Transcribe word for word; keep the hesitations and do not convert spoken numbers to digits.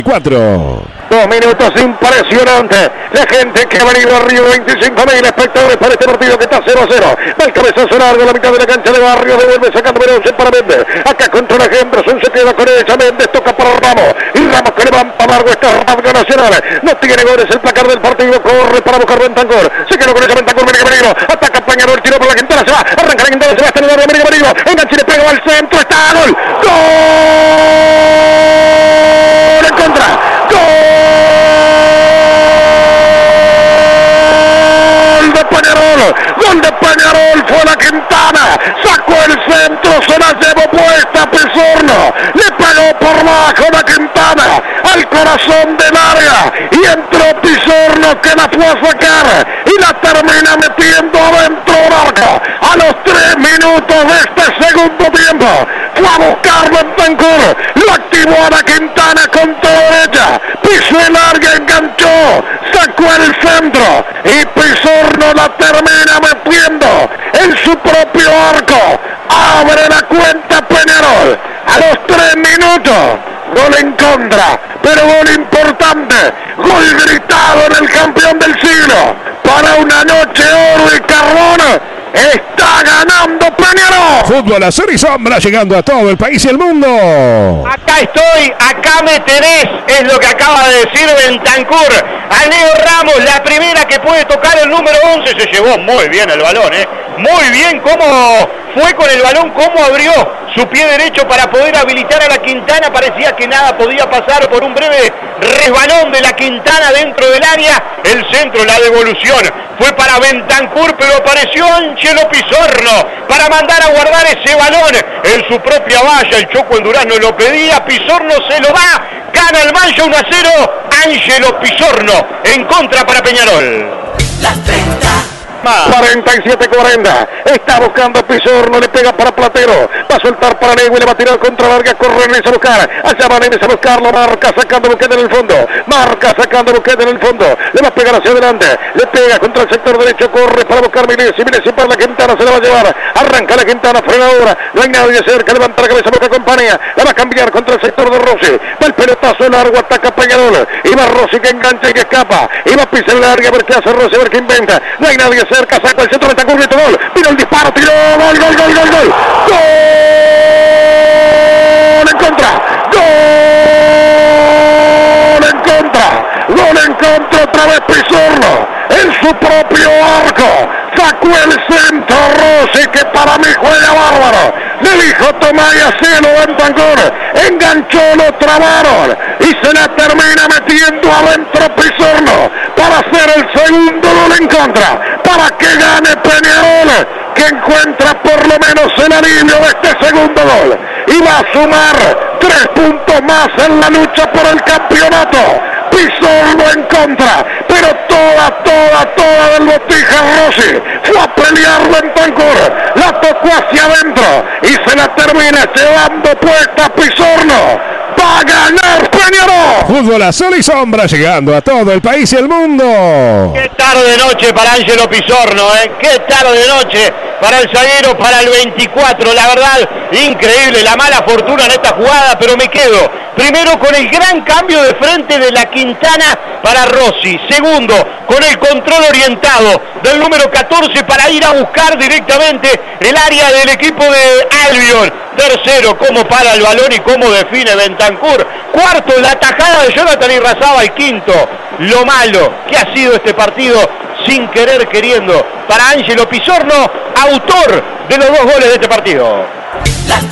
cuatro. Dos minutos impresionantes. La gente que ha venido arriba, veinticinco mil espectadores para este partido que está cero a cero. Va el cabezazo largo a la mitad de la cancha de Barrio. Devuelve sacando Mendoza para Méndez. Acá contra la Henderson se queda con ella. Méndez toca para Ramos. Y Ramos que levanta largo esta rápido Nacional. No tiene goles el placar del partido. Corre para buscar Bentancur. Se quedó con ella Bentancur. Mira que peligro. Ataca Pañarol. Tiro por la Quintana. Se va. Arranca la Quintana. Se va hasta el área. Mira que peligro. Enganche y le pega al centro. Está gol. Gol en contra. Gol. Peñarol, gol de Peñarol, fue la Quintana, sacó el centro, se la llevó puesta Pizorno, le pegó por bajo la Quintana, al corazón del área, y entró Pizorno que la fue a sacar, y la termina metiendo adentro del arco, a los tres minutos de este segundo tiempo, fue a buscarlo en Bentancur, lo activó a la Quintana con toda derecha, pisó el área, enganchó, sacó el centro, y Pizorno la termina metiendo en su propio arco, abre la cuenta Peñarol, a los tres minutos, gol en contra, pero gol importante, gol gritado en el campeón del siglo, para una noche oro y carbón, está ganando Peñarol. Fútbol azul y sombra llegando a todo el país y el mundo. Acá estoy, acá me tenés, es lo que acaba de decir Bentancur. A Leo Ramos, la primera que puede tocar el número once, se llevó muy bien el balón, ¿eh? Muy bien cómo fue con el balón, cómo abrió su pie derecho para poder habilitar a la Quintana. Parecía que nada podía pasar por un breve resbalón de la Quintana dentro del área. El centro, la devolución, fue para Bentancur, pero apareció Ángelo Pizorno para mandar a guardar ese balón en su propia valla. El Choco en Durazno lo pedía, Pizorno se lo da, gana el Mancha uno a cero, Ángelo Pizorno en contra para Peñarol. Las treinta. cuarenta y siete cuarenta, está buscando Pizorno, le pega para Platero, va a soltar para Negui, le va a tirar contra larga, corre Nenes a buscar, allá va Nenes a buscarlo, marca sacando Buquete en el fondo, marca sacando Buquete en el fondo, le va a pegar hacia adelante, le pega contra el sector derecho, corre para buscar Milesi, Milesi para la Quintana, se la va a llevar, arranca la Quintana, frena ahora, no hay nadie cerca, levanta la cabeza, busca compañía, la va a cambiar contra el sector de Rossi, va el pelotazo largo, ataca Peñarol, y va Rossi que engancha y que escapa, y va a pisar el área, a ver qué hace Rossi, a ver qué inventa, no hay nadie cerca, saca el centro, Bentancur, grito gol, vino el disparo, tiró, gol, gol, gol, gol, gol, gol en contra, gol en contra, gol en contra, otra vez Pizorno, en su propio arco, sacó el centro Rossi, que para mí juega bárbaro, le dijo Tomaya Cielo Bentancur, enganchó, lo trabaron, y se la termina metiendo adentro Pizorno, para hacer el segundo gol en contra, para que gane Peñarol, que encuentra por lo menos el alivio de este segundo gol, y va a sumar tres puntos más en la lucha por el campeonato. Pizorno en contra, pero toda, toda, toda del Botija Rossi, fue a pelear Bentancur, la tocó hacia adentro, y se la termina llevando puesta Pizorno. Va a ganar Peñarol. Fútbol azul y sombra llegando a todo el país y el mundo. Qué tarde noche para Ángelo Pizorno, ¿eh? Qué tarde noche para el zaguero, para el veinticuatro. La verdad, increíble la mala fortuna en esta jugada, pero me quedo primero con el gran cambio de frente de la Quintana para Rossi. Segundo, con el control orientado del número catorce para ir a buscar directamente el área del equipo de Albion. Tercero, cómo para el balón y cómo define Bentancur. Cuarto, la tajada de Jonathan Irrazabal. Quinto, lo malo que ha sido este partido sin querer queriendo para Ángelo Pizorno, autor de los dos goles de este partido. Las